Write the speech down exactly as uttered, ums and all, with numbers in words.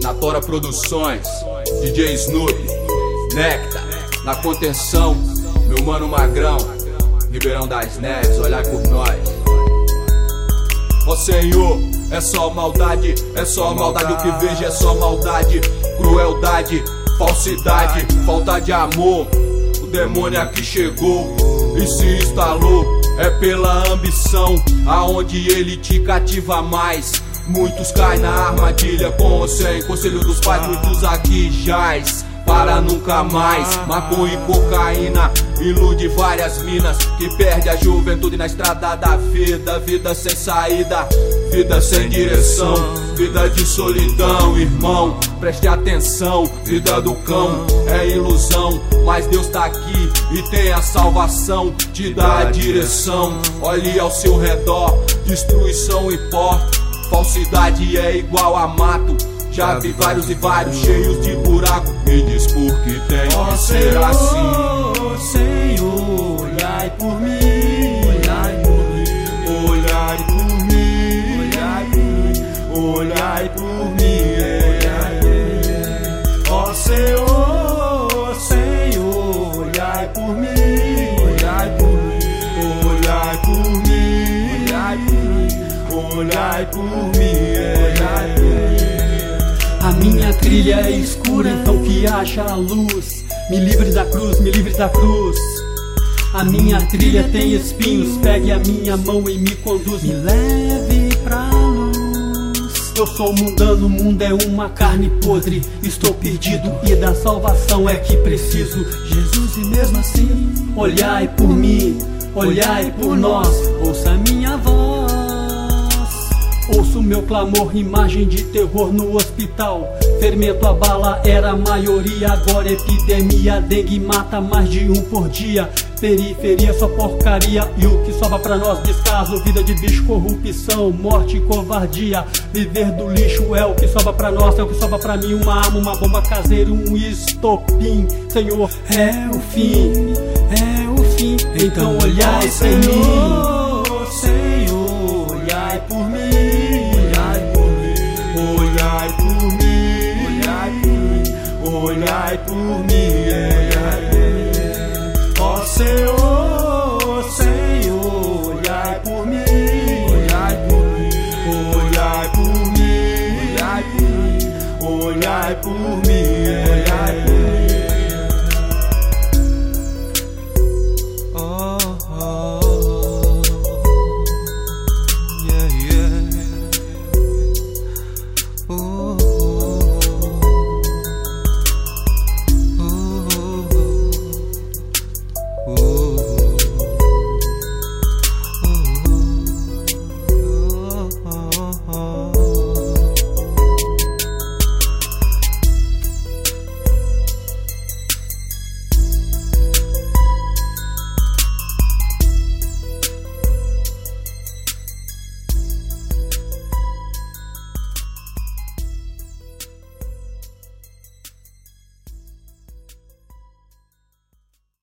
Na Tora Produções, D J Snoop, Nectar, na contenção, meu mano Magrão, Ribeirão das Neves, olhai por nós. Ó Senhor, é só maldade, é só maldade, o que vejo é só maldade, crueldade, falsidade, falta de amor. O demônio aqui chegou e se instalou, é pela ambição, aonde ele te cativa mais. Muitos caem na armadilha com ou sem conselho dos pais, muitos aqui jaz para nunca mais. Maconha e cocaína ilude várias minas, que perde a juventude na estrada da vida. Vida sem saída, vida sem direção, vida de solidão, irmão, preste atenção. Vida do cão é ilusão, mas Deus tá aqui e tem a salvação, te dá a direção. Olhe ao seu redor, destruição e pó, falsidade é igual a mato. Já vi vários e vários cheios de buraco. Me diz por que tem que ser assim. Senhor, olhai por mim, olhai por mim, olhai por mim, olhai por mim, olhai por mim, olhai por mim. Ó Senhor, Senhor, olhai por mim, olhai por mim, olhai por mim, olhai por mim, olhai por mim, olhai por mim. A minha trilha é escura, então que haja a luz. Me livre da cruz, me livre da cruz. A minha trilha tem espinhos, pegue a minha mão e me conduz. Me leve pra luz. Eu sou mundano, o mundo é uma carne podre. Estou perdido e da salvação é que preciso. Jesus, e mesmo assim, olhai por mim, olhai por nós. Ouça minha voz, ouço meu clamor, imagem de terror no hospital. Fermento abala, era a maioria, agora epidemia. Dengue mata mais de um por dia. Periferia, só porcaria. E o que sobra pra nós, descaso. Vida de bicho, corrupção, morte e covardia. Viver do lixo é o que sobra pra nós. É o que sobra pra mim, uma arma, uma bomba caseira, um estopim. Senhor, é o fim, é o fim. Então olhai por mim, Senhor, olhai por mim. Olhai por mim, olhai por mim. Ó Senhor, Senhor, olhai por mim, olhai por mim, olhai por mim, olhai por mim, olhai por mim.